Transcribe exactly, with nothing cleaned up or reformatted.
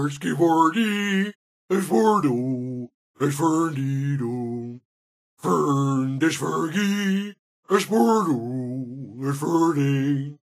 Ferski voor die, is voor do, is voor die do. Fern, is voor die, is voor do, is voor die.